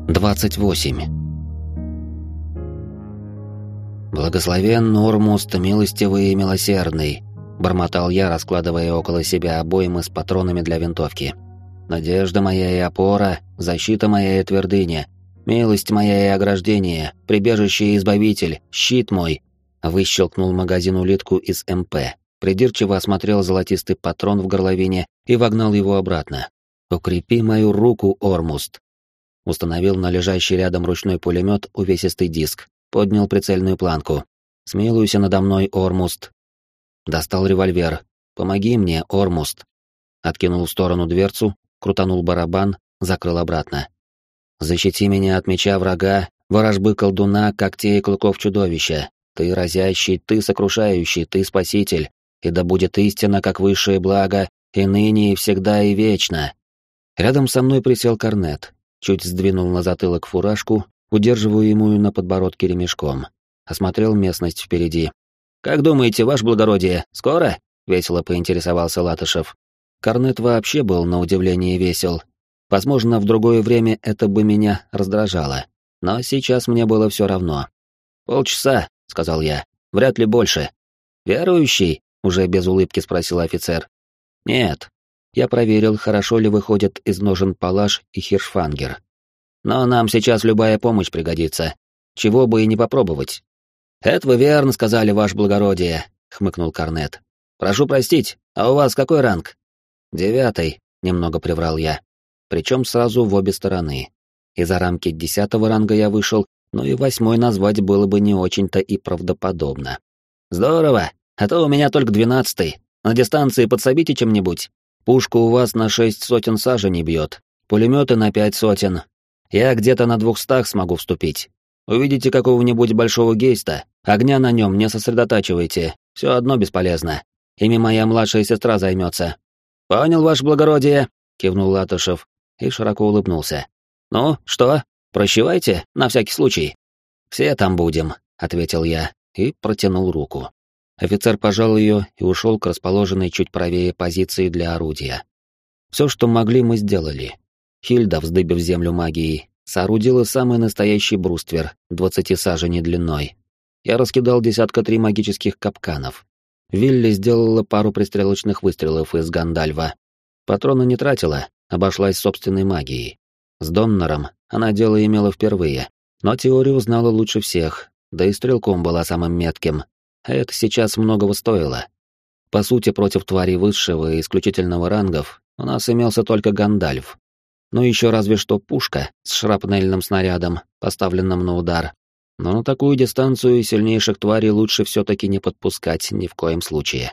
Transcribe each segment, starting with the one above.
28. «Благословен Ормуст, милостивый и милосердный», — бормотал я, раскладывая около себя обоймы с патронами для винтовки. «Надежда моя и опора, защита моя и твердыня, милость моя и ограждение, прибежище и избавитель, щит мой». Выщелкнул магазин улитку из МП, придирчиво осмотрел золотистый патрон в горловине и вогнал его обратно. «Укрепи мою руку, Ормуст». Установил на лежащий рядом ручной пулемет увесистый диск, поднял прицельную планку. «Смилуйся надо мной, Ормуст». Достал револьвер. «Помоги мне, Ормуст». Откинул в сторону дверцу, крутанул барабан, закрыл обратно. «Защити меня от меча врага, ворожбы колдуна, когтей и клыков чудовища. Ты разящий, ты сокрушающий, ты спаситель, и да будет истина как высшее благо, и ныне, и всегда, и вечно». Рядом со мной присел корнет, чуть сдвинул на затылок фуражку, удерживаемую на подбородке ремешком. Осмотрел местность впереди. «Как думаете, ваше благородие, скоро?» — весело поинтересовался Латышев. Корнет вообще был на удивление весел. Возможно, в другое время это бы меня раздражало, но сейчас мне было все равно. «Полчаса», — сказал я, — «вряд ли больше». «Верующий?» — уже без улыбки спросил офицер. «Нет». Я проверил, хорошо ли выходят из ножен палаш и хиршфангер. «Но нам сейчас любая помощь пригодится. Чего бы и не попробовать». «Это вы верно сказали, ваше благородие», — хмыкнул корнет. «Прошу простить, а у вас какой ранг?» «9», — немного приврал я. Причем сразу в обе стороны. Из-за рамки 10-го ранга я вышел, но и 8-й назвать было бы не очень-то и правдоподобно. «Здорово, а то у меня только 12-й. На дистанции подсобите чем-нибудь. Пушка у вас на 6 сотен саженей бьет, пулеметы на 5 сотен. Я где-то на 200 смогу вступить. Увидите какого-нибудь большого гейста, огня на нем не сосредотачивайте, все одно бесполезно. Ими моя младшая сестра займется». «Понял, ваше благородие», — кивнул Латышев и широко улыбнулся. «Ну, что, прощевайте, на всякий случай». «Все там будем», — ответил я и протянул руку. Офицер пожал ее и ушел к расположенной чуть правее позиции для орудия. Все, что могли, мы сделали. Хильда, вздыбив землю магией, соорудила самый настоящий бруствер, 20 саженей длиной. Я раскидал 3 магических капканов. Вилли сделала пару пристрелочных выстрелов из Гандальва. Патроны не тратила, обошлась собственной магией. С Доннером она дело имела впервые, но теорию знала лучше всех, да и стрелком была самым метким. А это сейчас многого стоило. По сути, против тварей высшего и исключительного рангов у нас имелся только Гандальв. Ну еще разве что пушка с шрапнельным снарядом, поставленным на удар. Но на такую дистанцию сильнейших тварей лучше все-таки не подпускать ни в коем случае.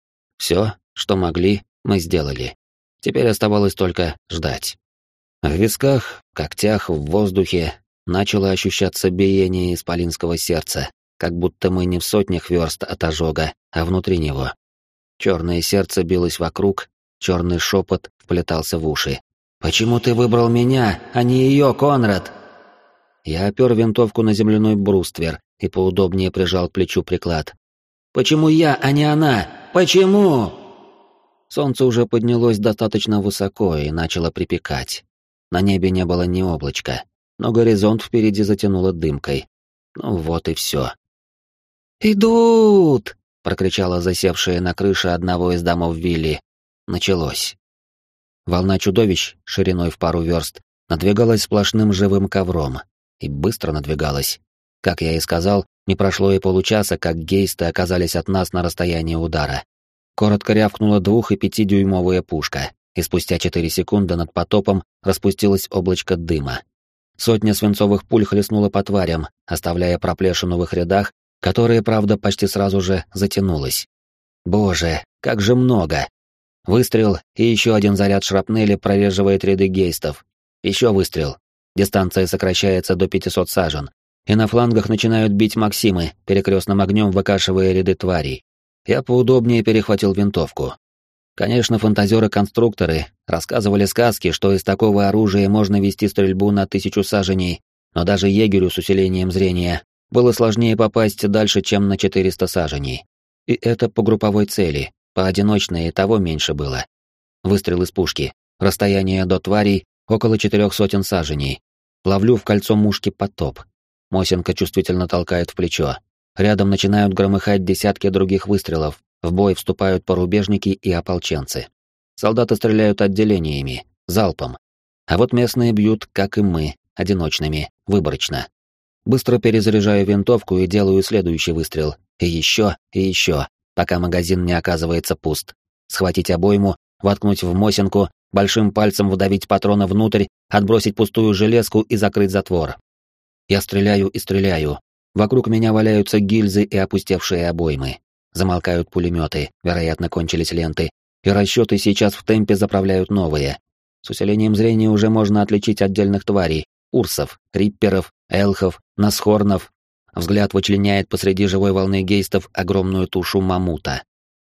Все, что могли, мы сделали. Теперь оставалось только ждать. В висках, когтях, в воздухе начало ощущаться биение исполинского сердца, как будто мы не в сотнях верст от ожога, а внутри него. Черное сердце билось вокруг, черный шепот вплетался в уши. «Почему ты выбрал меня, а не ее, Конрад?» Я опер винтовку на земляной бруствер и поудобнее прижал к плечу приклад. «Почему я, а не она? Почему?» Солнце уже поднялось достаточно высоко и начало припекать. На небе не было ни облачка, но горизонт впереди затянуло дымкой. Ну вот и все. «Идут!» — прокричала засевшая на крыше одного из домов Вилли. Началось. Волна чудовищ, шириной в пару верст, надвигалась сплошным живым ковром. И быстро надвигалась. Как я и сказал, не прошло и получаса, как гейсты оказались от нас на расстоянии удара. Коротко рявкнула 2- и 5-дюймовая пушка, и спустя 4 секунды над потопом распустилось облачко дыма. Сотня свинцовых пуль хлестнула по тварям, оставляя проплешину в их рядах, которая, правда, почти сразу же затянулась. Боже, как же много! Выстрел, и еще один заряд шрапнели прореживает ряды гейстов. Еще выстрел. Дистанция сокращается до 500 сажен, и на флангах начинают бить Максимы, перекрестным огнем выкашивая ряды тварей. Я поудобнее перехватил винтовку. Конечно, фантазеры-конструкторы рассказывали сказки, что из такого оружия можно вести стрельбу на 1000 саженей, но даже егерю с усилением зрения было сложнее попасть дальше, чем на 400 саженей. И это по групповой цели, поодиночной и того меньше было. Выстрел из пушки, расстояние до тварей около 400 саженей. Ловлю в кольцо мушки потоп. Мосинка чувствительно толкает в плечо. Рядом начинают громыхать десятки других выстрелов. В бой вступают порубежники и ополченцы. Солдаты стреляют отделениями, залпом. А вот местные бьют, как и мы, одиночными, выборочно. Быстро перезаряжаю винтовку и делаю следующий выстрел. И еще, пока магазин не оказывается пуст. Схватить обойму, воткнуть в мосинку, большим пальцем вдавить патроны внутрь, отбросить пустую железку и закрыть затвор. Я стреляю и стреляю. Вокруг меня валяются гильзы и опустевшие обоймы. Замолкают пулеметы, вероятно, кончились ленты, и расчеты сейчас в темпе заправляют новые. С усилением зрения уже можно отличить отдельных тварей: урсов, рипперов, элхов, насхорнов. Взгляд вычленяет посреди живой волны гейстов огромную тушу мамута.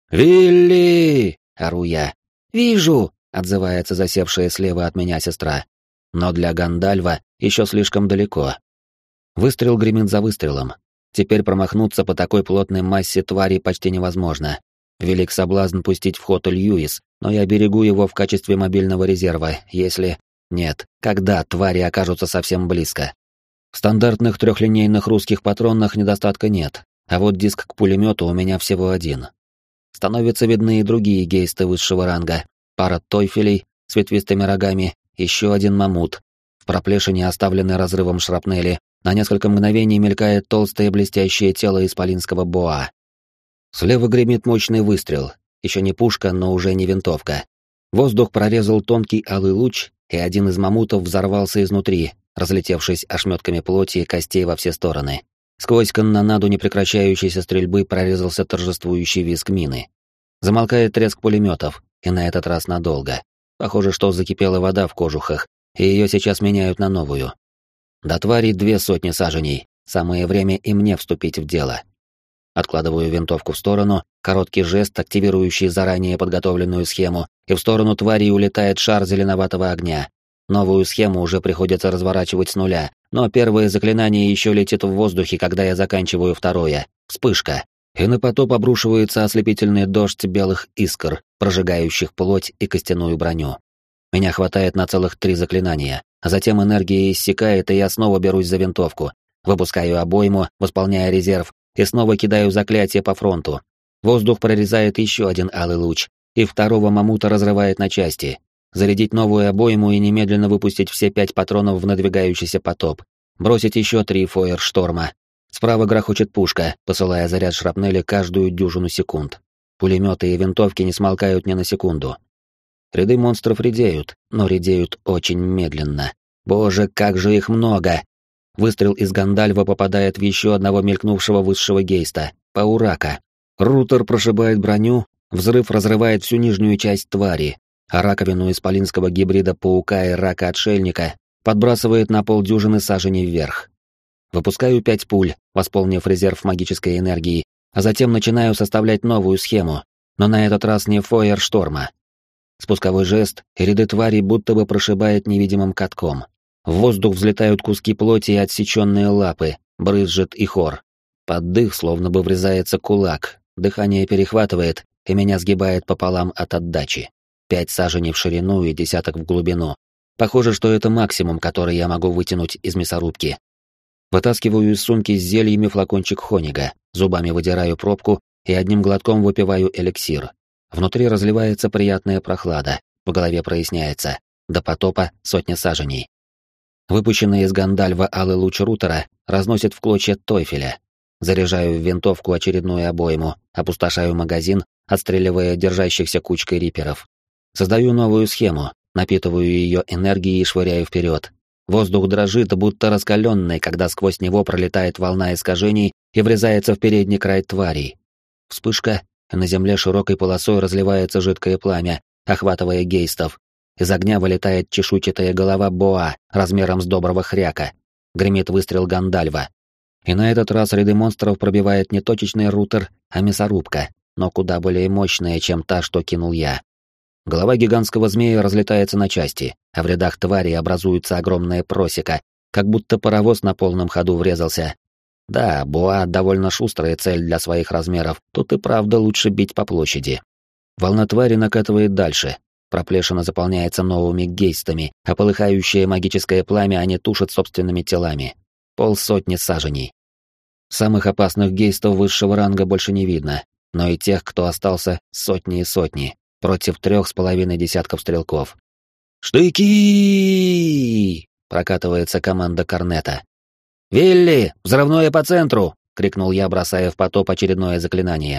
«Вилли!» — ору я. «Вижу!» — отзывается засевшая слева от меня сестра. Но для Гандальва еще слишком далеко. Выстрел гремит за выстрелом. Теперь промахнуться по такой плотной массе твари почти невозможно. Велик соблазн пустить в ход Льюис, но я берегу его в качестве мобильного резерва, если... Нет, когда твари окажутся совсем близко. В стандартных трехлинейных русских патронах недостатка нет, а вот диск к пулемету у меня всего один. Становятся видны и другие гейсты высшего ранга. Пара тойфелей с ветвистыми рогами, еще один мамут. В проплешине, оставленной разрывом шрапнели, на несколько мгновений мелькает толстое блестящее тело исполинского боа. Слева гремит мощный выстрел. Еще не пушка, но уже не винтовка. Воздух прорезал тонкий алый луч, и один из мамутов взорвался изнутри, разлетевшись ошметками плоти и костей во все стороны. Сквозь канонаду непрекращающейся стрельбы прорезался торжествующий визг мины. Замолкает треск пулеметов, и на этот раз надолго. Похоже, что закипела вода в кожухах, и ее сейчас меняют на новую. До тварей 200 саженей, самое время и мне вступить в дело. Откладываю винтовку в сторону, короткий жест, активирующий заранее подготовленную схему, и в сторону твари улетает шар зеленоватого огня. Новую схему уже приходится разворачивать с нуля, но первое заклинание еще летит в воздухе, когда я заканчиваю второе. Вспышка. И на потоп обрушивается ослепительный дождь белых искр, прожигающих плоть и костяную броню. Меня хватает на целых 3 заклинания, а затем энергия иссякает, и я снова берусь за винтовку. Выпускаю обойму, восполняя резерв, и снова кидаю заклятие по фронту. Воздух прорезает еще один алый луч, и второго мамута разрывает на части. Зарядить новую обойму и немедленно выпустить все 5 патронов в надвигающийся потоп. Бросить еще 3 фойершторма. Справа грохочет пушка, посылая заряд шрапнели каждую дюжину секунд. Пулеметы и винтовки не смолкают ни на секунду. Ряды монстров редеют, но редеют очень медленно. Боже, как же их много! Выстрел из Гандальва попадает в еще одного мелькнувшего высшего гейста, Паурака. Рутер прошибает броню, взрыв разрывает всю нижнюю часть твари, а раковину исполинского гибрида паука и рака-отшельника подбрасывает на полдюжины саженей вверх. Выпускаю 5 пуль, восполнив резерв магической энергии, а затем начинаю составлять новую схему, но на этот раз не фойершторма. Спусковой жест, и ряды тварей будто бы прошибает невидимым катком. В воздух взлетают куски плоти и отсеченные лапы, брызжет и хор. Под дых словно бы врезается кулак, дыхание перехватывает, и меня сгибает пополам от отдачи. 5 саженей в ширину и десяток в глубину. Похоже, что это максимум, который я могу вытянуть из мясорубки. Вытаскиваю из сумки с зельями флакончик Хонига, зубами выдираю пробку и одним глотком выпиваю эликсир. Внутри разливается приятная прохлада, в голове проясняется. До потопа 100 саженей. Выпущенный из Гандальва алый луч Рутера разносит в клочья Тойфеля. Заряжаю в винтовку очередную обойму, опустошаю магазин, отстреливая держащихся кучкой риперов. Создаю новую схему, напитываю ее энергией и швыряю вперед. Воздух дрожит, будто раскаленный, когда сквозь него пролетает волна искажений и врезается в передний край тварей. Вспышка, и на земле широкой полосой разливается жидкое пламя, охватывая гейстов. Из огня вылетает чешуйчатая голова боа размером с доброго хряка. Гремит выстрел Гандальва. И на этот раз ряды монстров пробивает не точечный рутер, а мясорубка, но куда более мощная, чем та, что кинул я. Голова гигантского змея разлетается на части, а в рядах твари образуется огромная просека, как будто паровоз на полном ходу врезался. Да, боа довольно шустрая цель для своих размеров, тут и правда лучше бить по площади. Волна твари накатывает дальше. проплешина заполняется новыми гейстами, а полыхающее магическое пламя они тушат собственными телами. 50 саженей. Самых опасных гейстов высшего ранга больше не видно, но и тех, кто остался, сотни и сотни, против 3,5 десятков стрелков. «Штыки!» — прокатывается команда корнета. «Вилли, взрывное по центру!» — крикнул я, бросая в потоп очередное заклинание.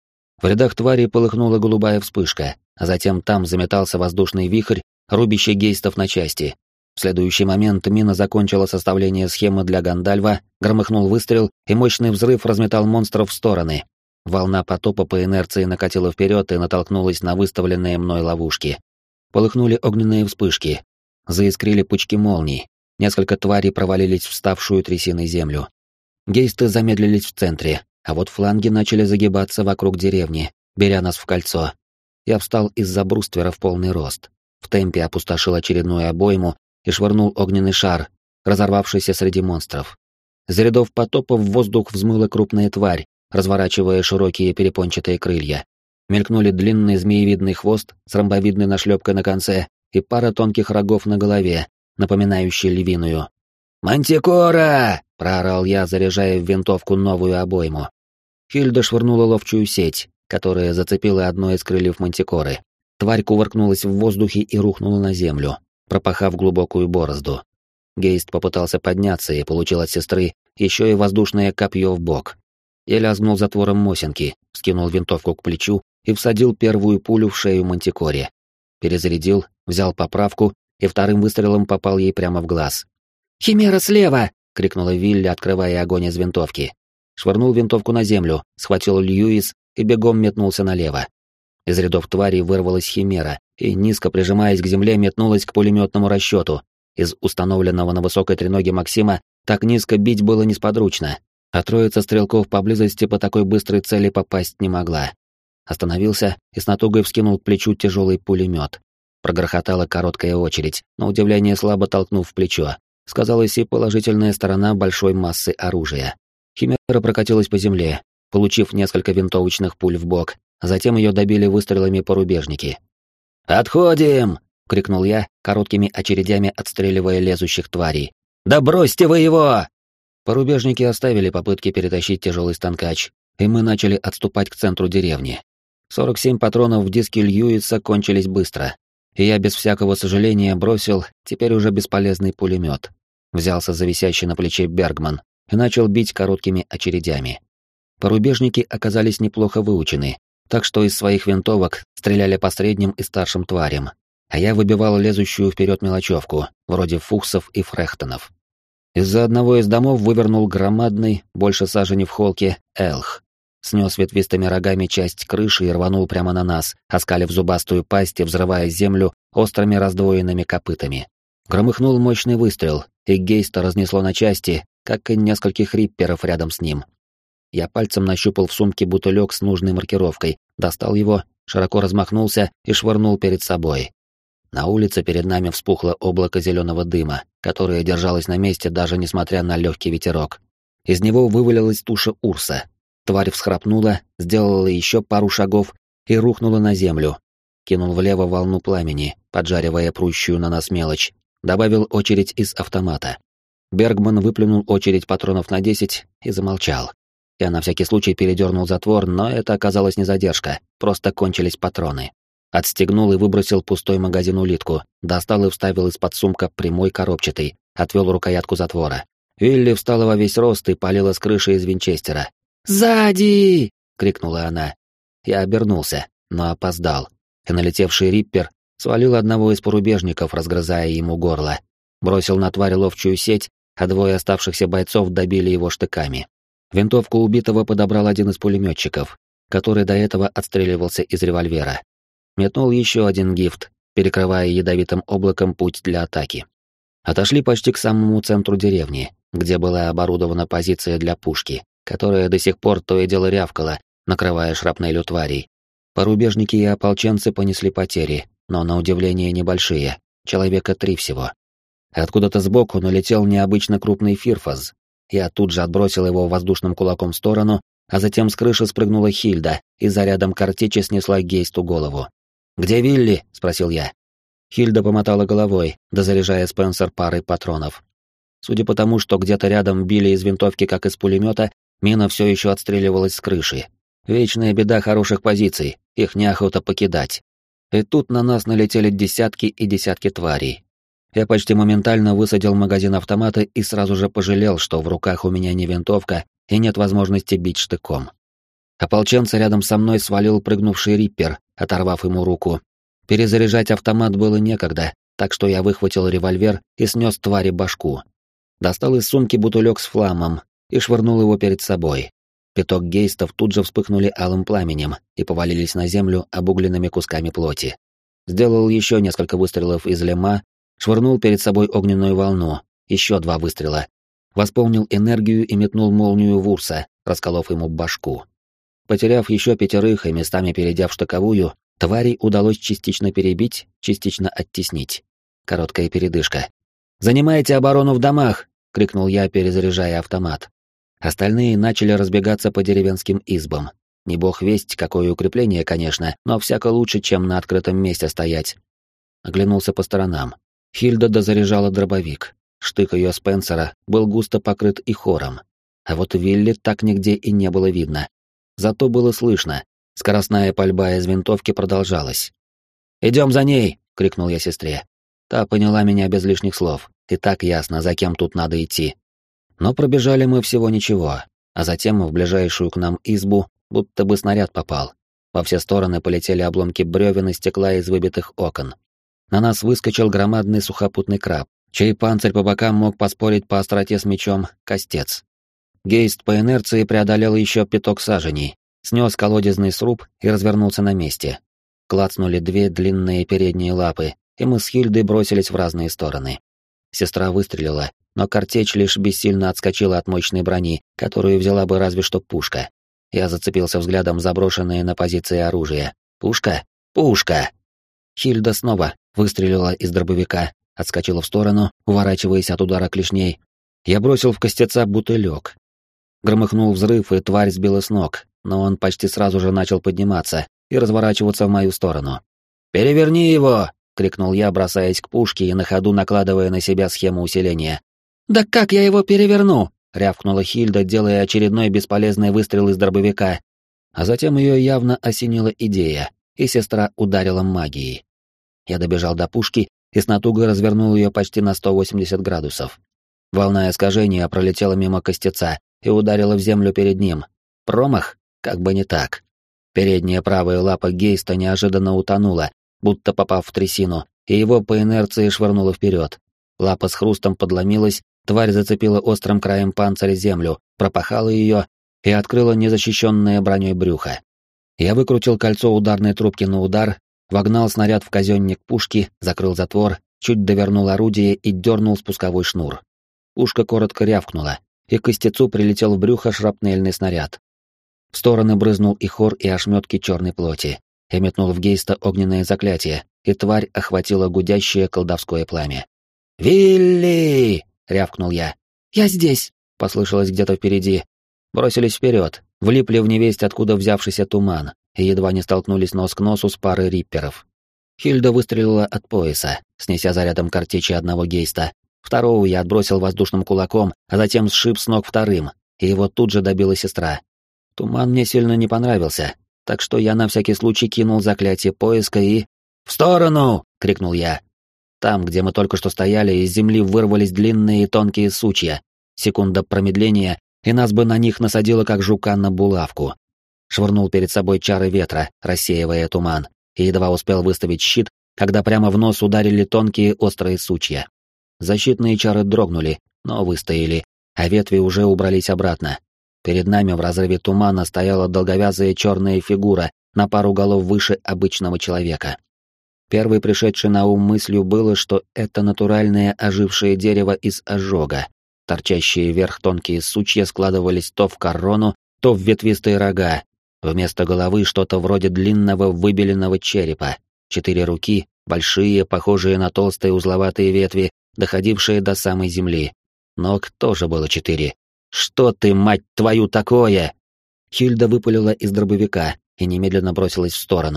В рядах тварей полыхнула голубая вспышка, а затем там заметался воздушный вихрь, рубящий гейстов на части. В следующий момент мина закончила составление схемы для Гандальва, громыхнул выстрел, и мощный взрыв разметал монстров в стороны. Волна потопа по инерции накатила вперед и натолкнулась на выставленные мной ловушки. Полыхнули огненные вспышки, заискрили пучки молний, несколько тварей провалились в ставшую трясиной землю. Гейсты замедлились в центре, а вот фланги начали загибаться вокруг деревни, беря нас в кольцо. Я встал из-за бруствера в полный рост, в темпе опустошил очередную обойму и швырнул огненный шар, разорвавшийся среди монстров. Из рядов потопа в воздух взмыла крупная тварь, разворачивая широкие перепончатые крылья. Мелькнули длинный змеевидный хвост с ромбовидной нашлепкой на конце и пара тонких рогов на голове, напоминающие львиную. «Мантикора!» — проорал я, заряжая в винтовку новую обойму. Хильда швырнула ловчую сеть, которая зацепила одно из крыльев мантикоры. Тварь кувыркнулась в воздухе и рухнула на землю, пропахав глубокую борозду. Гейст попытался подняться и получил от сестры еще и воздушное копье в бок. Я лязгнул затвором Мосинки, скинул винтовку к плечу и всадил первую пулю в шею мантикоре. Перезарядил, взял поправку и вторым выстрелом попал ей прямо в глаз. «Химера слева!» — крикнула Вилли, открывая огонь из винтовки. Швырнул винтовку на землю, схватил Льюис и бегом метнулся налево. Из рядов тварей вырвалась химера и, низко прижимаясь к земле, метнулась к пулеметному расчету. Из установленного на высокой треноге Максима так низко бить было несподручно, а троица стрелков поблизости по такой быстрой цели попасть не могла. Остановился и с натугой вскинул к плечу тяжелый пулемет. Прогрохотала короткая очередь, на удивление слабо толкнув в плечо. Сказалась и положительная сторона большой массы оружия. Химера прокатилась по земле, получив несколько винтовочных пуль в бок, а затем ее добили выстрелами порубежники. «Отходим!» — крикнул я, короткими очередями отстреливая лезущих тварей. «Да бросьте вы его!» Порубежники оставили попытки перетащить тяжелый станкач, и мы начали отступать к центру деревни. 47 патронов в диске Льюиса кончились быстро, и я без всякого сожаления бросил теперь уже бесполезный пулемет. Взялся за висящий на плече Бергман и начал бить короткими очередями. Порубежники оказались неплохо выучены, так что из своих винтовок стреляли по средним и старшим тварям, а я выбивал лезущую вперед мелочевку, вроде фуксов и фрехтонов. Из-за одного из домов вывернул громадный, больше сажени в холке, элх. Снес ветвистыми рогами часть крыши и рванул прямо на нас, оскалив зубастую пасть и взрывая землю острыми раздвоенными копытами. Громыхнул мощный выстрел, и Гейста разнесло на части, как и нескольких рипперов рядом с ним. Я пальцем нащупал в сумке бутылек с нужной маркировкой, достал его, широко размахнулся и швырнул перед собой. На улице перед нами вспухло облако зеленого дыма, которое держалось на месте даже несмотря на легкий ветерок. Из него вывалилась туша урса. Тварь всхрапнула, сделала еще пару шагов и рухнула на землю. Кинул влево волну пламени, поджаривая прущую на нас мелочь. Добавил очередь из автомата. Бергман выплюнул очередь патронов на 10 и замолчал. Я на всякий случай передернул затвор, но это оказалось не задержка, просто кончились патроны. Отстегнул и выбросил пустой магазин-улитку, достал и вставил из-под сумка прямой коробчатый, отвел рукоятку затвора. Вилли встала во весь рост и палила с крыши из винчестера. «Сзади!» — крикнула она. Я обернулся, но опоздал, и налетевший риппер свалил одного из порубежников, разгрызая ему горло. Бросил на тварь ловчую сеть, а двое оставшихся бойцов добили его штыками. Винтовку убитого подобрал один из пулеметчиков, который до этого отстреливался из револьвера. Метнул еще один гифт, перекрывая ядовитым облаком путь для атаки. Отошли почти к самому центру деревни, где была оборудована позиция для пушки, которая до сих пор то и дело рявкала, накрывая шрапнелью тварей. Порубежники и ополченцы понесли потери, но на удивление небольшие, человека 3 всего. Откуда-то сбоку налетел необычно крупный фирфаз. Я тут же отбросил его воздушным кулаком в сторону, а затем с крыши спрыгнула Хильда и зарядом картечи снесла Гейсту голову. «Где Вилли?» — спросил я. Хильда помотала головой, дозаряжая Спенсер парой патронов. Судя по тому, что где-то рядом били из винтовки, как из пулемета, мина все еще отстреливалась с крыши. Вечная беда хороших позиций, их неохота покидать. И тут на нас налетели десятки и десятки тварей. Я почти моментально высадил магазин автомата и сразу же пожалел, что в руках у меня не винтовка и нет возможности бить штыком. Ополченца рядом со мной свалил прыгнувший риппер, оторвав ему руку. Перезаряжать автомат было некогда, так что я выхватил револьвер и снес твари башку. Достал из сумки бутылек с фламом и швырнул его перед собой. Пяток гейстов тут же вспыхнули алым пламенем и повалились на землю обугленными кусками плоти. Сделал еще несколько выстрелов из лема, швырнул перед собой огненную волну, еще 2 выстрела. Восполнил энергию и метнул молнию в Урса, расколов ему башку. Потеряв еще 5 и местами перейдя в штыковую, тварей удалось частично перебить, частично оттеснить. Короткая передышка. «Занимайте оборону в домах!» — крикнул я, перезаряжая автомат. Остальные начали разбегаться по деревенским избам. Не бог весть, какое укрепление, конечно, но всяко лучше, чем на открытом месте стоять. Оглянулся по сторонам. Хильда дозаряжала дробовик. Штык ее Спенсера был густо покрыт и хором. А вот Вилли так нигде и не было видно. Зато было слышно. Скоростная пальба из винтовки продолжалась. «Идем за ней!» — крикнул я сестре. Та поняла меня без лишних слов. И так ясно, за кем тут надо идти. Но пробежали мы всего ничего, а затем в ближайшую к нам избу будто бы снаряд попал. Во все стороны полетели обломки бревен и стекла из выбитых окон. На нас выскочил громадный сухопутный краб, чей панцирь по бокам мог поспорить по остроте с мечом костец. Гейст по инерции преодолел еще 5 саженей, снес колодезный сруб и развернулся на месте. Клацнули 2 длинные передние лапы, и мы с Хильдой бросились в разные стороны. Сестра выстрелила, но картечь лишь бессильно отскочила от мощной брони, которую взяла бы разве что пушка. Я зацепился взглядом за брошенные на позиции оружия. «Пушка? Пушка!» Хильда снова выстрелила из дробовика, отскочила в сторону, уворачиваясь от удара клешней. Я бросил в костеца бутылек. Громыхнул взрыв, и тварь сбила с ног, но он почти сразу же начал подниматься и разворачиваться в мою сторону. «Переверни его!» — крикнул я, бросаясь к пушке и на ходу накладывая на себя схему усиления. «Да как я его переверну?» — рявкнула Хильда, делая очередной бесполезный выстрел из дробовика. А затем ее явно осенила идея, и сестра ударила магией. Я добежал до пушки и с натугой развернул ее почти на 180 градусов. Волна искажения пролетела мимо костеца и ударила в землю перед ним. Промах? Как бы не так. Передняя правая лапа Гейста неожиданно утонула, будто попав в трясину, и его по инерции швырнуло вперед. Лапа с хрустом подломилась, тварь зацепила острым краем панциря землю, пропахала ее и открыла незащищенное броней брюхо. Я выкрутил кольцо ударной трубки на удар, вогнал снаряд в казенник пушки, закрыл затвор, чуть довернул орудие и дернул спусковой шнур. Пушка коротко рявкнула, и к костецу прилетел в брюхо шрапнельный снаряд. В стороны брызнул и хор, и ошметки черной плоти. Я метнул в Гейста огненное заклятие, и тварь охватила гудящее колдовское пламя. «Вилли!» — рявкнул я. «Я здесь!» — послышалось где-то впереди. Бросились вперед, влипли в невесть, откуда взявшийся туман, и едва не столкнулись нос к носу с парой рипперов. Хильда выстрелила от пояса, снеся зарядом картечи одного Гейста. Второго я отбросил воздушным кулаком, а затем сшиб с ног вторым, и его тут же добила сестра. Туман мне сильно не понравился, так что я на всякий случай кинул заклятие поиска и... «В сторону!» — крикнул я. Там, где мы только что стояли, из земли вырвались длинные и тонкие сучья. Секунда промедления, и нас бы на них насадило, как жука на булавку. Швырнул перед собой чары ветра, рассеивая туман, и едва успел выставить щит, когда прямо в нос ударили тонкие острые сучья. Защитные чары дрогнули, но выстояли, а ветви уже убрались обратно. Перед нами в разрыве тумана стояла долговязая черная фигура на пару голов выше обычного человека. Первой пришедшей на ум мыслью было, что это натуральное ожившее дерево из ожога. Торчащие вверх тонкие сучья складывались то в корону, то в ветвистые рога. Вместо головы что-то вроде длинного выбеленного черепа. 4 руки, большие, похожие на толстые узловатые ветви, доходившие до самой земли. Ног тоже было 4. «Что ты, мать твою, такое?» Хильда выпалила из дробовика и немедленно бросилась в сторону.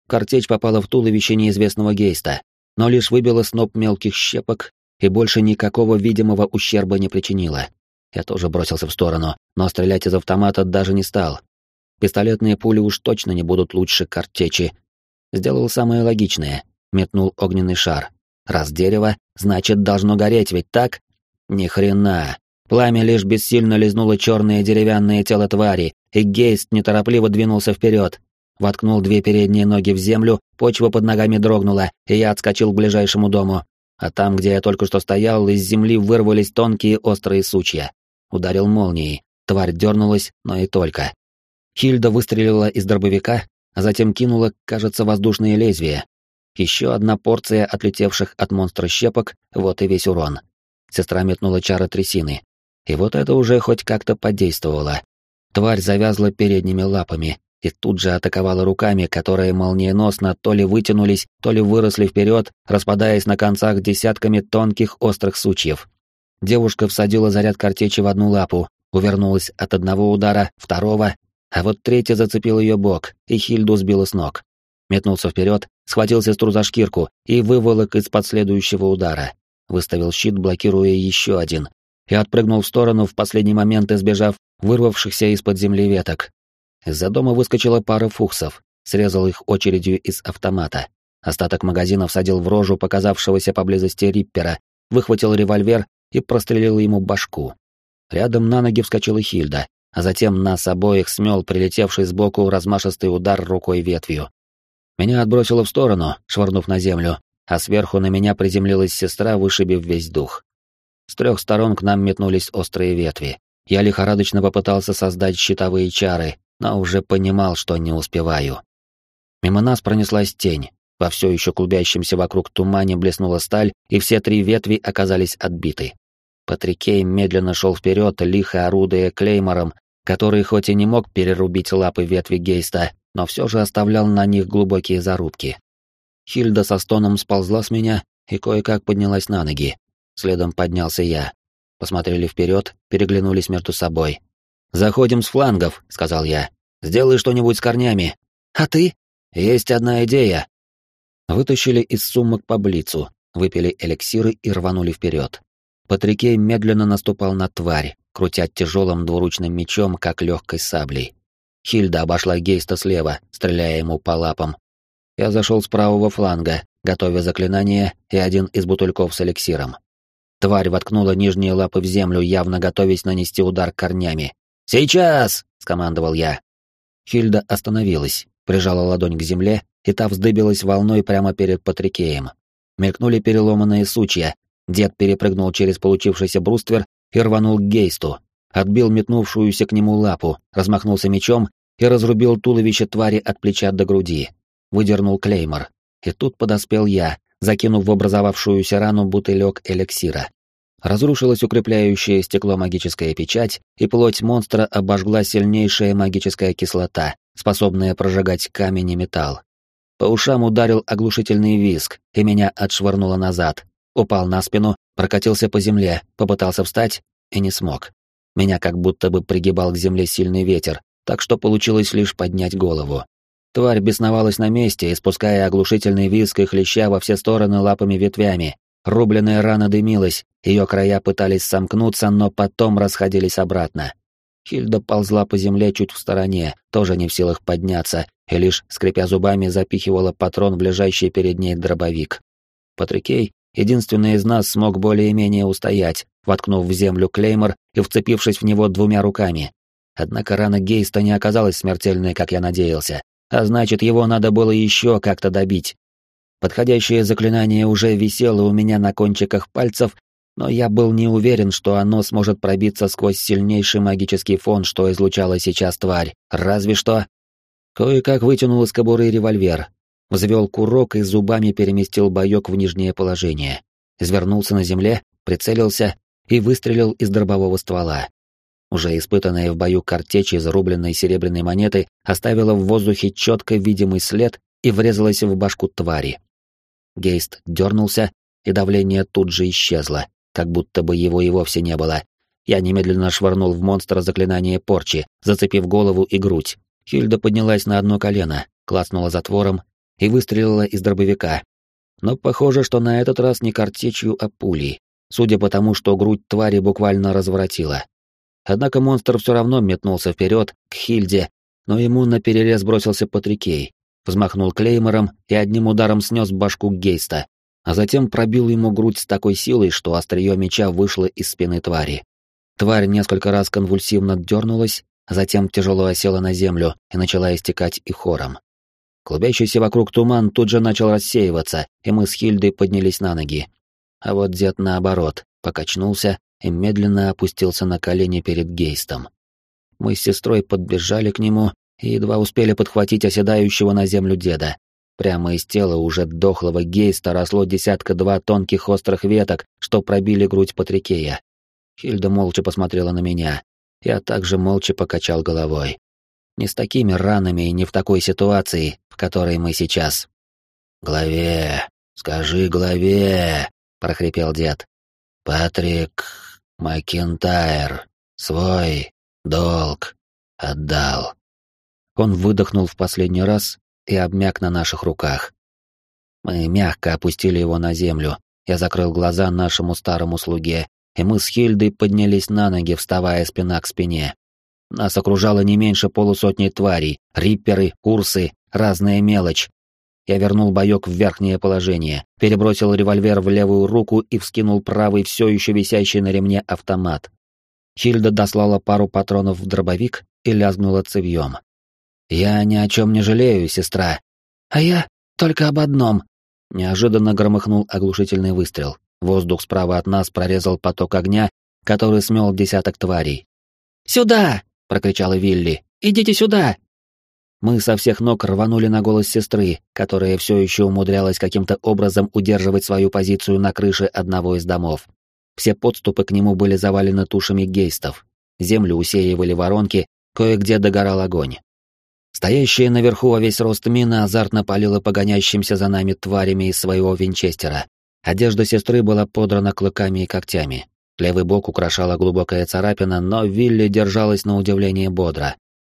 Картечь попала в туловище неизвестного Гейста, но лишь выбила сноп мелких щепок и больше никакого видимого ущерба не причинила. Я тоже бросился в сторону, но стрелять из автомата даже не стал. Пистолетные пули уж точно не будут лучше картечи. Сделал самое логичное. Метнул огненный шар. Раз дерево, значит, должно гореть, ведь так? Ни хрена. Пламя лишь бессильно лизнуло черное деревянное тело твари, и Гейст неторопливо двинулся вперед. Воткнул две передние ноги в землю, почва под ногами дрогнула, и я отскочил к ближайшему дому. А там, где я только что стоял, из земли вырвались тонкие острые сучья. Ударил молнией. Тварь дернулась, но и только. Хильда выстрелила из дробовика, а затем кинула, кажется, воздушные лезвия. Еще одна порция отлетевших от монстра щепок, вот и весь урон. Сестра метнула чары трясины. И вот это уже хоть как-то подействовало. Тварь завязла передними лапами и тут же атаковала руками, которые молниеносно то ли вытянулись, то ли выросли вперед, распадаясь на концах десятками тонких острых сучьев. Девушка всадила заряд картечи в одну лапу, увернулась от одного удара, второго, а вот третий зацепил ее бок, и Хильду сбила с ног. Метнулся вперед, схватил сестру за шкирку и выволок из-под следующего удара. Выставил щит, блокируя еще один, и отпрыгнул в сторону, в последний момент избежав вырвавшихся из-под земли веток. Из-за дома выскочила пара фуксов, срезал их очередью из автомата. Остаток магазина всадил в рожу показавшегося поблизости риппера, выхватил револьвер и прострелил ему башку. Рядом на ноги вскочила Хильда, а затем нас обоих смел прилетевший сбоку размашистый удар рукой ветвью. Меня отбросило в сторону, швырнув на землю, а сверху на меня приземлилась сестра, вышибив весь дух. С трех сторон к нам метнулись острые ветви. Я лихорадочно попытался создать щитовые чары, но уже понимал, что не успеваю. Мимо нас пронеслась тень. Во все еще клубящемся вокруг тумане блеснула сталь, и все три ветви оказались отбиты. Патрикей медленно шел вперед, лихо орудуя клеймором, который хоть и не мог перерубить лапы ветви Гейста, но все же оставлял на них глубокие зарубки. Хильда со стоном сползла с меня и кое-как поднялась на ноги. Следом поднялся я. Посмотрели вперед, переглянулись между собой. «Заходим с флангов», — сказал я. «Сделай что-нибудь с корнями». «А ты?» «Есть одна идея». Вытащили из сумок по блицу, выпили эликсиры и рванули вперед. Патрикей медленно наступал на тварь, крутя тяжелым двуручным мечом, как легкой саблей. Хильда обошла Гейста слева, стреляя ему по лапам. Я зашел с правого фланга, готовя заклинание и один из бутыльков с эликсиром. Тварь воткнула нижние лапы в землю, явно готовясь нанести удар корнями. «Сейчас!» — скомандовал я. Хильда остановилась, прижала ладонь к земле, и та вздыбилась волной прямо перед Патрикеем. Мелькнули переломанные сучья. Дед перепрыгнул через получившийся бруствер и рванул к Гейсту. Отбил метнувшуюся к нему лапу, размахнулся мечом и разрубил туловище твари от плеча до груди. Выдернул клеймор. И тут подоспел я, закинув в образовавшуюся рану бутылек эликсира. Разрушилась укрепляющее стекло магическая печать, и плоть монстра обожгла сильнейшая магическая кислота, способная прожигать камень и металл. По ушам ударил оглушительный визг, и меня отшвырнуло назад. Упал на спину, прокатился по земле, попытался встать и не смог. Меня как будто бы пригибал к земле сильный ветер, так что получилось лишь поднять голову. Тварь бесновалась на месте, испуская оглушительный визг и хлеща во все стороны лапами-ветвями. Рубленная рана дымилась, ее края пытались сомкнуться, но потом расходились обратно. Хильда ползла по земле чуть в стороне, тоже не в силах подняться, и лишь, скрипя зубами, запихивала патрон в лежащий перед ней дробовик. Патрикей, единственный из нас, смог более-менее устоять, воткнув в землю клеймор и вцепившись в него двумя руками. Однако рана Гейста не оказалась смертельной, как я надеялся, а значит, его надо было еще как-то добить. Подходящее заклинание уже висело у меня на кончиках пальцев, но я был не уверен, что оно сможет пробиться сквозь сильнейший магический фон, что излучала сейчас тварь. Разве что... Кое-как вытянул из кобуры револьвер, взвел курок и зубами переместил боек в нижнее положение. Извернулся на земле, прицелился и выстрелил из дробового ствола. Уже испытанная в бою картечь из зарубленной серебряной монеты оставила в воздухе четко видимый след и врезалась в башку твари. Гейст дернулся, и давление тут же исчезло, как будто бы его и вовсе не было. Я немедленно швырнул в монстра заклинание порчи, зацепив голову и грудь. Хильда поднялась на одно колено, клацнула затвором и выстрелила из дробовика. Но похоже, что на этот раз не картечью, а пулей, судя по тому, что грудь твари буквально разворотила. Однако монстр все равно метнулся вперед к Хильде, но ему наперерез бросился Патрикей, взмахнул клеймором и одним ударом снес башку Гейста, а затем пробил ему грудь с такой силой, что острие меча вышло из спины твари. Тварь несколько раз конвульсивно дернулась, а затем тяжело осела на землю и начала истекать и хором. Клубящийся вокруг туман тут же начал рассеиваться, и мы с Хильдой поднялись на ноги. А вот дед, наоборот, покачнулся и медленно опустился на колени перед Гейстом. Мы с сестрой подбежали к нему и едва успели подхватить оседающего на землю деда. Прямо из тела уже дохлого Гейста росло 10-2 тонких острых веток, что пробили грудь Патрикея. Хильда молча посмотрела на меня. Я также молча покачал головой. Не с такими ранами и не в такой ситуации, в которой мы сейчас. «Главе, скажи главе!» — прохрипел дед. «Патрик Макинтайр свой долг отдал». Он выдохнул в последний раз и обмяк на наших руках. Мы мягко опустили его на землю. Я закрыл глаза нашему старому слуге, и мы с Хильдой поднялись на ноги, вставая спина к спине. Нас окружало не меньше полусотни тварей, рипперы, урсы, разная мелочь. Я вернул боёк в верхнее положение, перебросил револьвер в левую руку и вскинул правый все еще висящий на ремне автомат. Хильда дослала пару патронов в дробовик и лязгнула цевьем. «Я ни о чем не жалею, сестра». «А я только об одном». Неожиданно громыхнул оглушительный выстрел. Воздух справа от нас прорезал поток огня, который смел десяток тварей. «Сюда!» — прокричала Вилли. «Идите сюда!» Мы со всех ног рванули на голос сестры, которая все еще умудрялась каким-то образом удерживать свою позицию на крыше одного из домов. Все подступы к нему были завалены тушами гейстов. Землю усеивали воронки, кое-где догорал огонь. Стоящая наверху во весь рост мина азартно палила по гонящимся за нами тварями из своего винчестера. Одежда сестры была подрана клыками и когтями. Левый бок украшала глубокая царапина, но Вилли держалась на удивление бодро.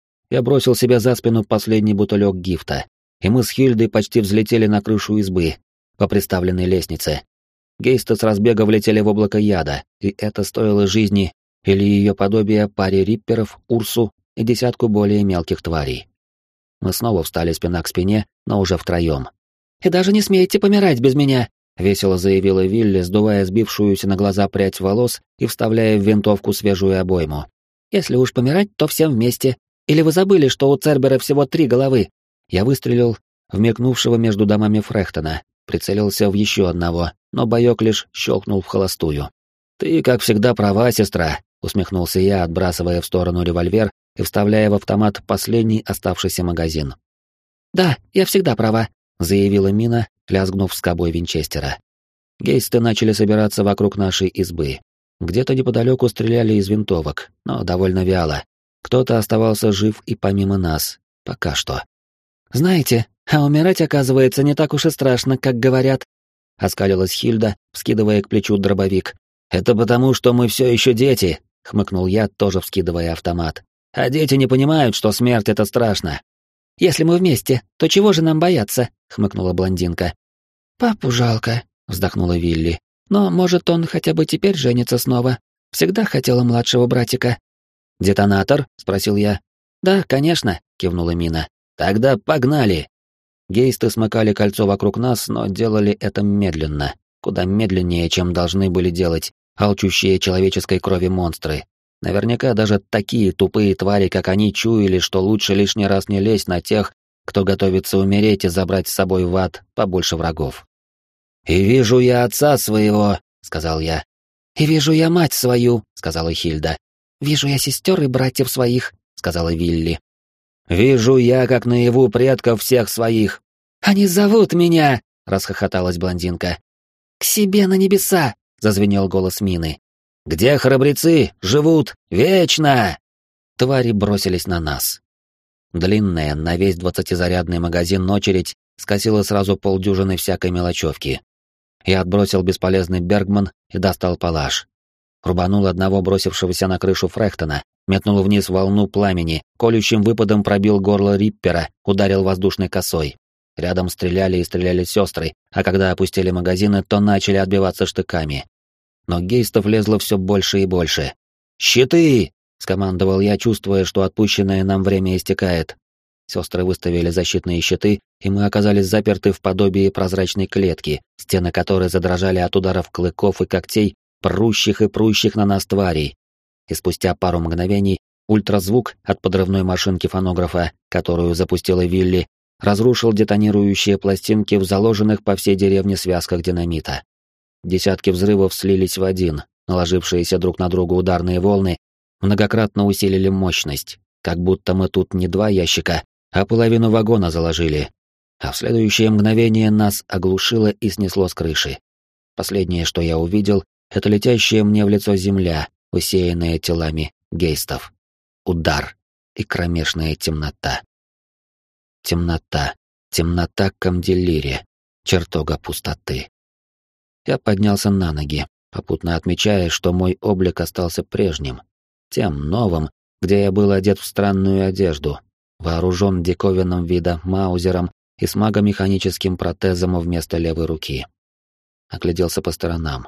Я бросил себе за спину последний бутылек гифта, и мы с Хильдой почти взлетели на крышу избы, по приставленной лестнице. Гейсты с разбега влетели в облако яда, и это стоило жизни или ее подобия паре рипперов, урсу и десятку более мелких тварей. Мы снова встали спина к спине, но уже втроем. «И даже не смейте помирать без меня!» — весело заявила Вилли, сдувая сбившуюся на глаза прядь волос и вставляя в винтовку свежую обойму. «Если уж помирать, то всем вместе. Или вы забыли, что у Цербера всего 3 головы?» Я выстрелил в мелькнувшего между домами Фрехтона, прицелился в еще одного, но боек лишь щелкнул в холостую. «Ты, как всегда, права, сестра», — усмехнулся я, отбрасывая в сторону револьвер и вставляя в автомат последний оставшийся магазин. «Да, я всегда права», — заявила Мина, лязгнув скобой винчестера. Гейсты начали собираться вокруг нашей избы. Где-то неподалеку стреляли из винтовок, но довольно вяло. Кто-то оставался жив и помимо нас. Пока что. «Знаете, а умирать, оказывается, не так уж и страшно, как говорят», — оскалилась Хильда, вскидывая к плечу дробовик. «Это потому, что мы все еще дети», — хмыкнул я, тоже вскидывая автомат. «А дети не понимают, что смерть — это страшно». «Если мы вместе, то чего же нам бояться?» — хмыкнула блондинка. «Папу жалко», — вздохнула Вилли. «Но, может, он хотя бы теперь женится снова. Всегда хотела младшего братика». «Детонатор?» — спросил я. «Да, конечно», — кивнула Мина. «Тогда погнали!» Гейсты смыкали кольцо вокруг нас, но делали это медленно, куда медленнее, чем должны были делать алчущие человеческой крови монстры. Наверняка даже такие тупые твари, как они, чуяли, что лучше лишний раз не лезть на тех, кто готовится умереть и забрать с собой в ад побольше врагов. «И вижу я отца своего», — сказал я. «И вижу я мать свою», — сказала Хильда. «Вижу я сестер и братьев своих», — сказала Вилли. «Вижу я, как наяву предков всех своих». «Они зовут меня», — расхохоталась блондинка. «К себе на небеса», — зазвенел голос Мины. «Где храбрецы живут вечно!» Твари бросились на нас. Длинная, на весь 20-зарядный магазин очередь скосила сразу полдюжины всякой мелочевки. Я отбросил бесполезный Бергман и достал палаш. Рубанул одного бросившегося на крышу Фрехтона, метнул вниз волну пламени, колющим выпадом пробил горло Риппера, ударил воздушной косой. Рядом стреляли и стреляли сестры, а когда опустили магазины, то начали отбиваться штыками. Но гейстов лезло все больше и больше. «Щиты!» — скомандовал я, чувствуя, что отпущенное нам время истекает. Сестры выставили защитные щиты, и мы оказались заперты в подобии прозрачной клетки, стены которой задрожали от ударов клыков и когтей, прущих и прущих на нас тварей. И спустя пару мгновений ультразвук от подрывной машинки фонографа, которую запустила Вилли, разрушил детонирующие пластинки в заложенных по всей деревне связках динамита. Десятки взрывов слились в один, наложившиеся друг на друга ударные волны многократно усилили мощность, как будто мы тут не 2 ящика, а половину вагона заложили. А в следующее мгновение нас оглушило и снесло с крыши. Последнее, что я увидел, это летящая мне в лицо земля, усеянная телами гейстов. Удар и кромешная темнота. Темнота, темнота Камдиллири, чертога пустоты. Я поднялся на ноги, попутно отмечая, что мой облик остался прежним, тем новым, где я был одет в странную одежду, вооружен диковинным вида маузером и с магомеханическим протезом вместо левой руки. Огляделся по сторонам.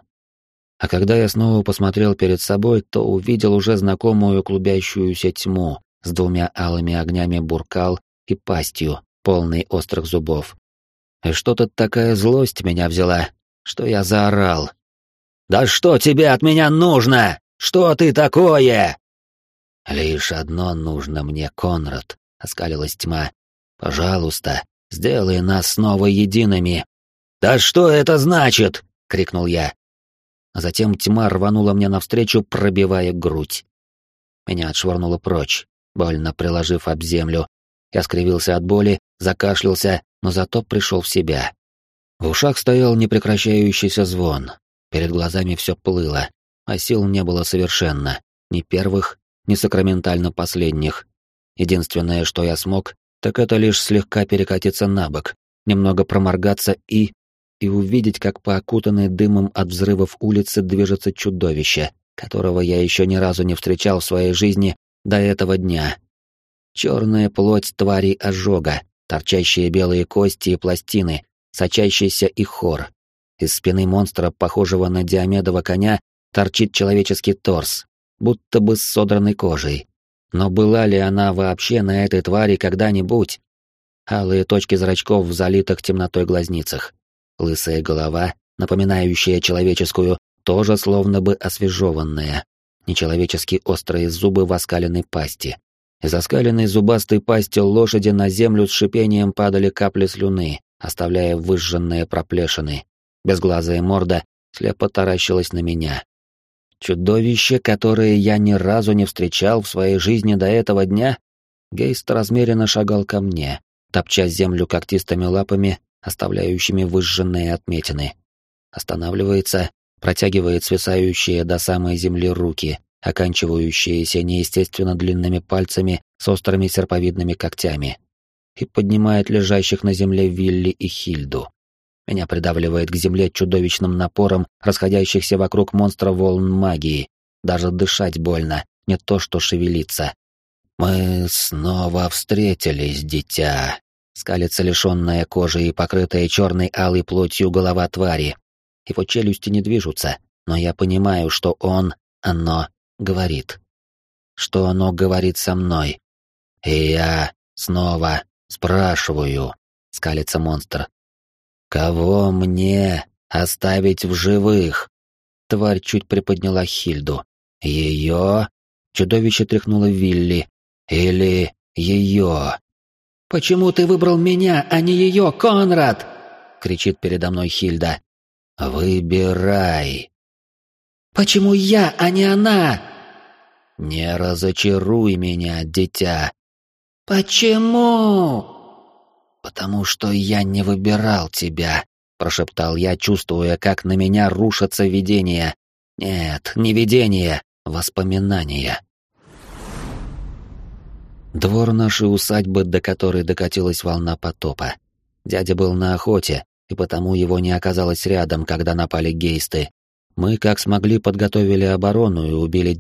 А когда я снова посмотрел перед собой, то увидел уже знакомую клубящуюся тьму с 2 алыми огнями буркал и пастью, полной острых зубов. И что-то такая злость меня взяла, что я заорал. «Да что тебе от меня нужно? Что ты такое?» «Лишь одно нужно мне, Конрад», — оскалилась тьма. «Пожалуйста, сделай нас снова едиными». «Да что это значит?» — крикнул я. А затем тьма рванула мне навстречу, пробивая грудь. Меня отшвырнуло прочь, больно приложив об землю. Я скривился от боли, закашлялся, но зато пришел в себя. В ушах стоял непрекращающийся звон. Перед глазами все плыло, а сил не было совершенно. Ни первых, ни сакраментально последних. Единственное, что я смог, так это лишь слегка перекатиться на бок, немного проморгаться и увидеть, как по окутанной дымом от взрывов улице движется чудовище, которого я еще ни разу не встречал в своей жизни до этого дня. Черная плоть тварей ожога, торчащие белые кости и пластины, сочащийся и хор. Из спины монстра, похожего на Диомедова коня, торчит человеческий торс, будто бы с содранной кожей. Но была ли она вообще на этой твари когда-нибудь? Алые точки зрачков в залитых темнотой глазницах. Лысая голова, напоминающая человеческую, тоже словно бы освежеванная. Нечеловечески острые зубы в оскаленной пасти. Из оскаленной зубастой пасти лошади на землю с шипением падали капли слюны, оставляя выжженные проплешины. Безглазая морда слепо таращилась на меня. Чудовище, которое я ни разу не встречал в своей жизни до этого дня, Гейст размеренно шагал ко мне, топча землю когтистыми лапами, оставляющими выжженные отметины. Останавливается, протягивает свисающие до самой земли руки, оканчивающиеся неестественно длинными пальцами с острыми серповидными когтями, и поднимает лежащих на земле Вилли и Хильду. Меня придавливает к земле чудовищным напором расходящихся вокруг монстра волн магии. Даже дышать больно, не то что шевелиться. «Мы снова встретились, дитя», — скалится лишенная кожи и покрытая черной алой плотью голова твари. Его челюсти не движутся, но я понимаю, что оно говорит. Что оно говорит со мной. И я снова спрашиваю, скалится монстр. Кого мне оставить в живых? Тварь чуть приподняла Хильду. Ее? Чудовище тряхнуло Вилли. Или ее? «Почему ты выбрал меня, а не ее, Конрад?» — кричит передо мной Хильда. «Выбирай». «Почему я, а не она?» «Не разочаруй меня, дитя». «Почему?» «Потому что я не выбирал тебя», — прошептал я, чувствуя, как на меня рушатся видения. Нет, не видения, воспоминания. Двор нашей усадьбы, до которой докатилась волна потопа. Дядя был на охоте, и потому его не оказалось рядом, когда напали гейсты. Мы, как смогли, подготовили оборону и убили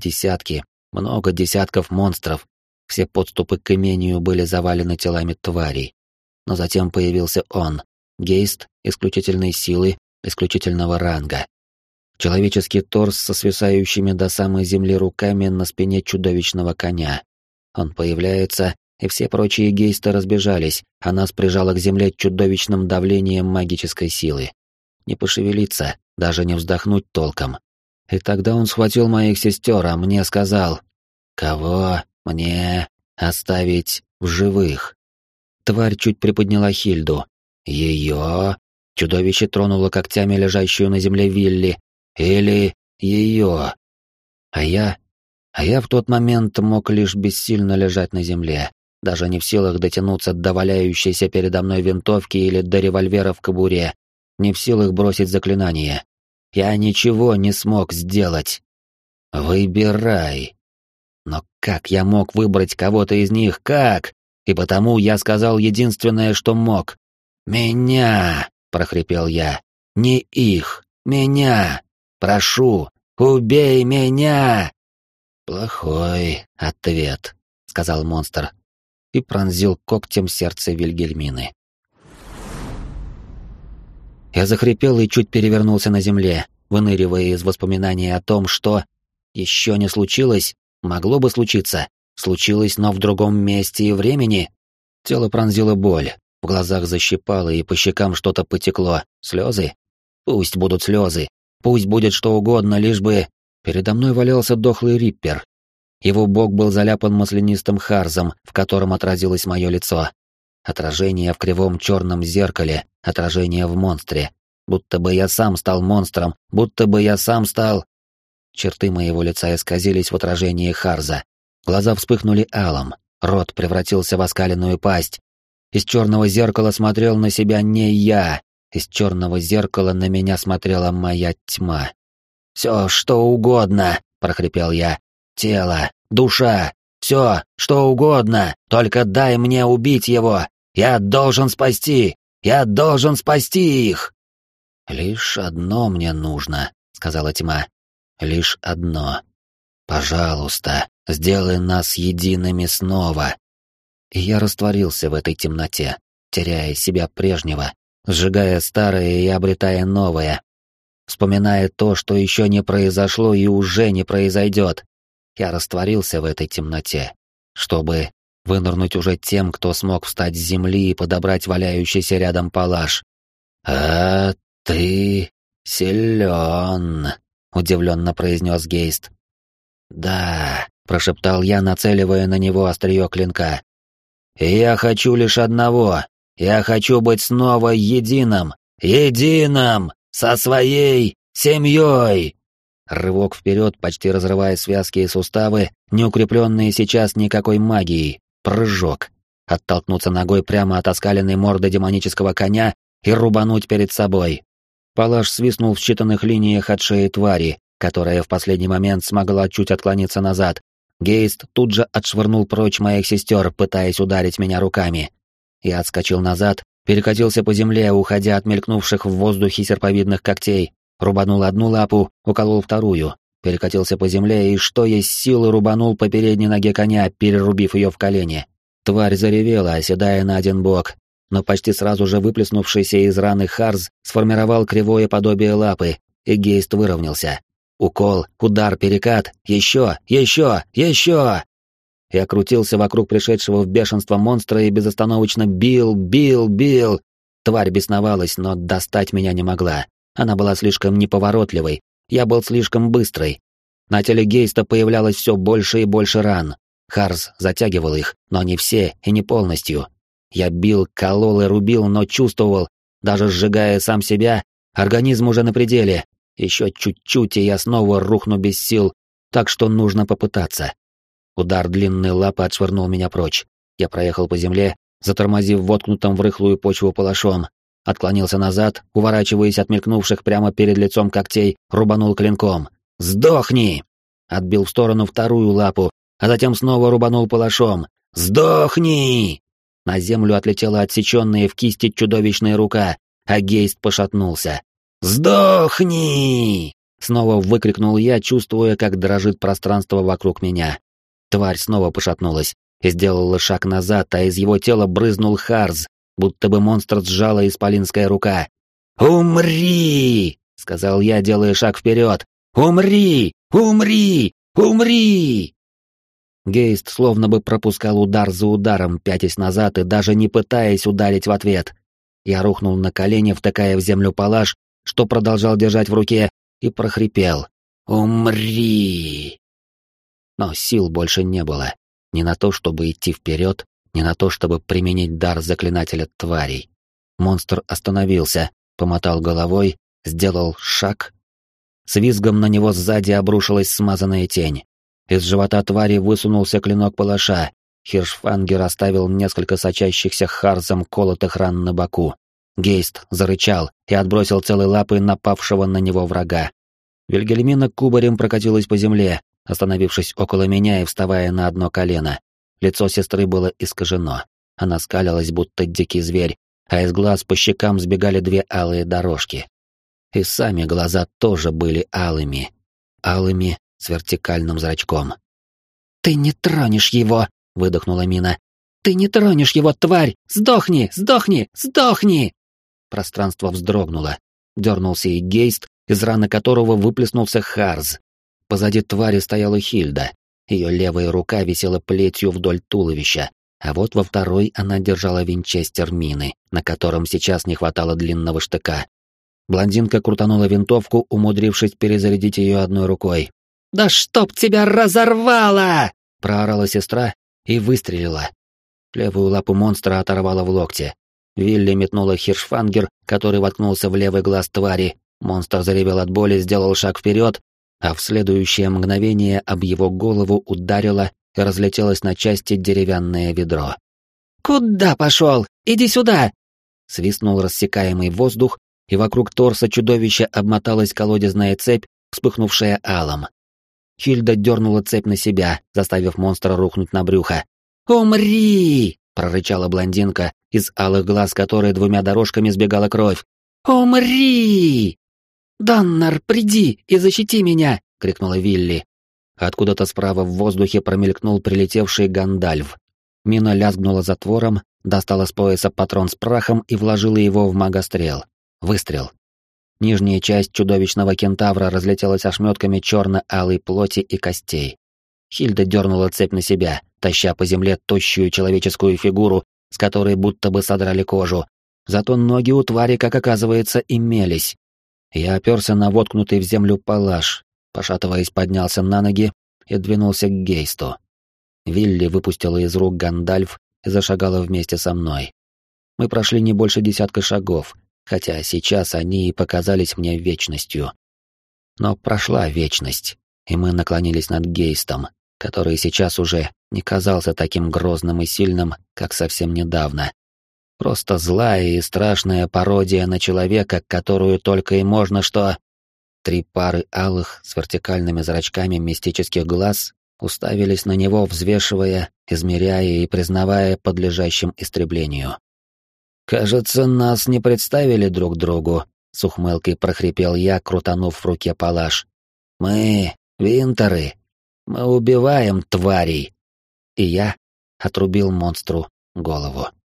много десятков монстров. Все подступы к имению были завалены телами тварей. но затем появился он, Гейст исключительной силы, исключительного ранга. Человеческий торс со свисающими до самой земли руками на спине чудовищного коня. Он появляется, и все прочие гейсты разбежались, а нас прижало к земле чудовищным давлением магической силы. Не пошевелиться, даже не вздохнуть толком. И тогда он схватил моих сестер, а мне сказал: «Кого мне оставить в живых?» Тварь чуть приподняла Хильду. «Ее?» Чудовище тронуло когтями лежащую на земле Вилли. «Или ее?» А я в тот момент мог лишь бессильно лежать на земле, даже не в силах дотянуться до валяющейся передо мной винтовки или до револьвера в кобуре, не в силах бросить заклинание. Я ничего не смог сделать. «Выбирай». Но как я мог выбрать кого-то из них, как? И потому я сказал единственное, что мог. «Меня!» — прохрипел я. «Не их! Меня! Прошу, убей меня!» «Плохой ответ», — сказал монстр и пронзил когтем сердце Вильгельмины. Я захрипел и чуть перевернулся на земле, выныривая из воспоминаний о том, что еще не случилось, могло бы случиться, случилось, но в другом месте и времени. Тело пронзило боль, в глазах защипало и по щекам что-то потекло. Слезы? Пусть будут слезы, пусть будет что угодно, лишь бы... Передо мной валялся дохлый риппер. Его бок был заляпан маслянистым харзом, в котором отразилось мое лицо. Отражение в кривом черном зеркале, отражение в монстре. Будто бы я сам стал монстром, будто бы я сам стал... Черты моего лица исказились в отражении харза. Глаза вспыхнули алым, рот превратился в оскаленную пасть. Из черного зеркала смотрел на себя не я, из черного зеркала на меня смотрела моя тьма. «Все, что угодно», — прохрипел я. «Тело, душа, все, что угодно, только дай мне убить его. Я должен спасти их!» «Лишь одно мне нужно», — сказала тьма. «Лишь одно. Пожалуйста, сделай нас едиными снова». И я растворился в этой темноте, теряя себя прежнего, сжигая старое и обретая новое. Вспоминая то, что еще не произошло и уже не произойдет, я растворился в этой темноте, чтобы вынырнуть уже тем, кто смог встать с земли и подобрать валяющийся рядом палаш. «А ты силен», — удивленно произнес Гейст. «Да», — прошептал я, нацеливая на него острие клинка. «Я хочу лишь одного. Я хочу быть снова единым. Единым! Со своей семьей!» Рывок вперед, почти разрывая связки и суставы, не укрепленные сейчас никакой магией. Прыжок. Оттолкнуться ногой прямо от оскаленной морды демонического коня и рубануть перед собой. Палаш свистнул в считанных линиях от шеи твари, которая в последний момент смогла чуть отклониться назад. Гейст тут же отшвырнул прочь моих сестер, пытаясь ударить меня руками. Я отскочил назад, перекатился по земле, уходя от мелькнувших в воздухе серповидных когтей, рубанул одну лапу, уколол вторую, перекатился по земле и, что есть силы, рубанул по передней ноге коня, перерубив ее в колени. Тварь заревела, оседая на один бок, но почти сразу же выплеснувшийся из раны харз сформировал кривое подобие лапы, и Гейст выровнялся. Укол, удар, перекат, еще! Я крутился вокруг пришедшего в бешенство монстра и безостановочно бил. Тварь бесновалась, но достать меня не могла. Она была слишком неповоротливой, я был слишком быстрый. На теле Гейста появлялось все больше и больше ран. Харз затягивал их, но не все и не полностью. Я бил, колол и рубил, но чувствовал, даже сжигая сам себя, организм уже на пределе. Еще чуть-чуть, и я снова рухну без сил, так что нужно попытаться. Удар длинной лапы отшвырнул меня прочь. Я проехал по земле, затормозив воткнутым в рыхлую почву палашом. Отклонился назад, уворачиваясь от мелькнувших прямо перед лицом когтей, рубанул клинком. «Сдохни!» Отбил в сторону вторую лапу, а затем снова рубанул палашом. «Сдохни!» На землю отлетела отсеченная в кисти чудовищная рука, а Гейст пошатнулся. «Сдохни!» Снова выкрикнул я, чувствуя, как дрожит пространство вокруг меня. Тварь снова пошатнулась и сделала шаг назад, а из его тела брызнул харз. будто бы монстр сжала исполинская рука. «Умри!» — сказал я, делая шаг вперед. «Умри! Умри! Умри!» Гейст словно бы пропускал удар за ударом, пятясь назад и даже не пытаясь ударить в ответ. Я рухнул на колени, втыкая в землю палаш, что продолжал держать в руке, и прохрипел. «Умри!» Но сил больше не было. Ни на то, чтобы идти вперед, ни на то, чтобы применить дар заклинателя тварей. Монстр остановился, помотал головой, сделал шаг. С визгом на него сзади обрушилась смазанная тень. Из живота твари высунулся клинок палаша. Хиршфангер оставил несколько сочащихся харзом колотых ран на боку. Гейст зарычал и отбросил целой лапой напавшего на него врага. Вильгельмина кубарем прокатилась по земле, остановившись около меня и вставая на одно колено. Лицо сестры было искажено. Она скалилась, будто дикий зверь, а из глаз по щекам сбегали две алые дорожки. И сами глаза тоже были алыми. Алыми с вертикальным зрачком. «Ты не тронешь его!» — выдохнула Мина. «Ты не тронешь его, тварь! Сдохни! Сдохни! Сдохни!» Пространство вздрогнуло. Дернулся и Гейст, из раны которого выплеснулся Харз. Позади твари стояла Хильда. Ее левая рука висела плетью вдоль туловища, а вот во второй она держала винчестер Мины, на котором сейчас не хватало длинного штыка. Блондинка крутанула винтовку, умудрившись перезарядить ее одной рукой. «Да чтоб тебя разорвало!» — проорала сестра и выстрелила. Левую лапу монстра оторвала в локте. Вилли метнула хиршфангер, который воткнулся в левый глаз твари. Монстр заревел от боли, сделал шаг вперед, а в следующее мгновение об его голову ударило и разлетелось на части деревянное ведро. «Куда пошел? Иди сюда!» Свистнул рассекаемый воздух, и вокруг торса чудовища обмоталась колодезная цепь, вспыхнувшая алом. Хильда дернула цепь на себя, заставив монстра рухнуть на брюхо. «Умри!» — прорычала блондинка, из алых глаз которой двумя дорожками сбегала кровь. «Умри!» «Доннар, приди и защити меня!» — крикнула Вилли. Откуда-то справа в воздухе промелькнул прилетевший Гандальв. Мина лязгнула затвором, достала с пояса патрон с прахом и вложила его в магострел. Выстрел. Нижняя часть чудовищного кентавра разлетелась ошметками черно-алой плоти и костей. Хильда дернула цепь на себя, таща по земле тощую человеческую фигуру, с которой будто бы содрали кожу. Зато ноги у твари, как оказывается, имелись. Я оперся на воткнутый в землю палаш, пошатываясь, поднялся на ноги и двинулся к Гейсту. Вилли выпустила из рук Гандальф и зашагала вместе со мной. Мы прошли не больше 10 шагов, хотя сейчас они и показались мне вечностью. Но прошла вечность, и мы наклонились над Гейстом, который сейчас уже не казался таким грозным и сильным, как совсем недавно. Просто злая и страшная пародия на человека, которую только и можно что... 3 пары алых с вертикальными зрачками мистических глаз уставились на него, взвешивая, измеряя и признавая подлежащим истреблению. «Кажется, нас не представили друг другу», — с ухмылкой прохрипел я, крутанув в руке палаш. «Мы — винтеры. Мы убиваем тварей». И я отрубил монстру голову.